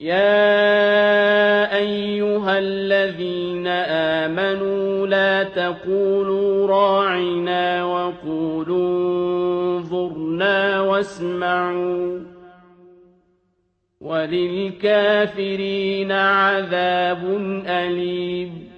يَا أَيُّهَا الَّذِينَ آمَنُوا لَا تَقُولُوا رَاعِنَا وَقُولُوا انظُرْنَا وَاسْمَعُوا ۗ وَلِلْكَافِرِينَ عَذَابٌ أَلِيمٌ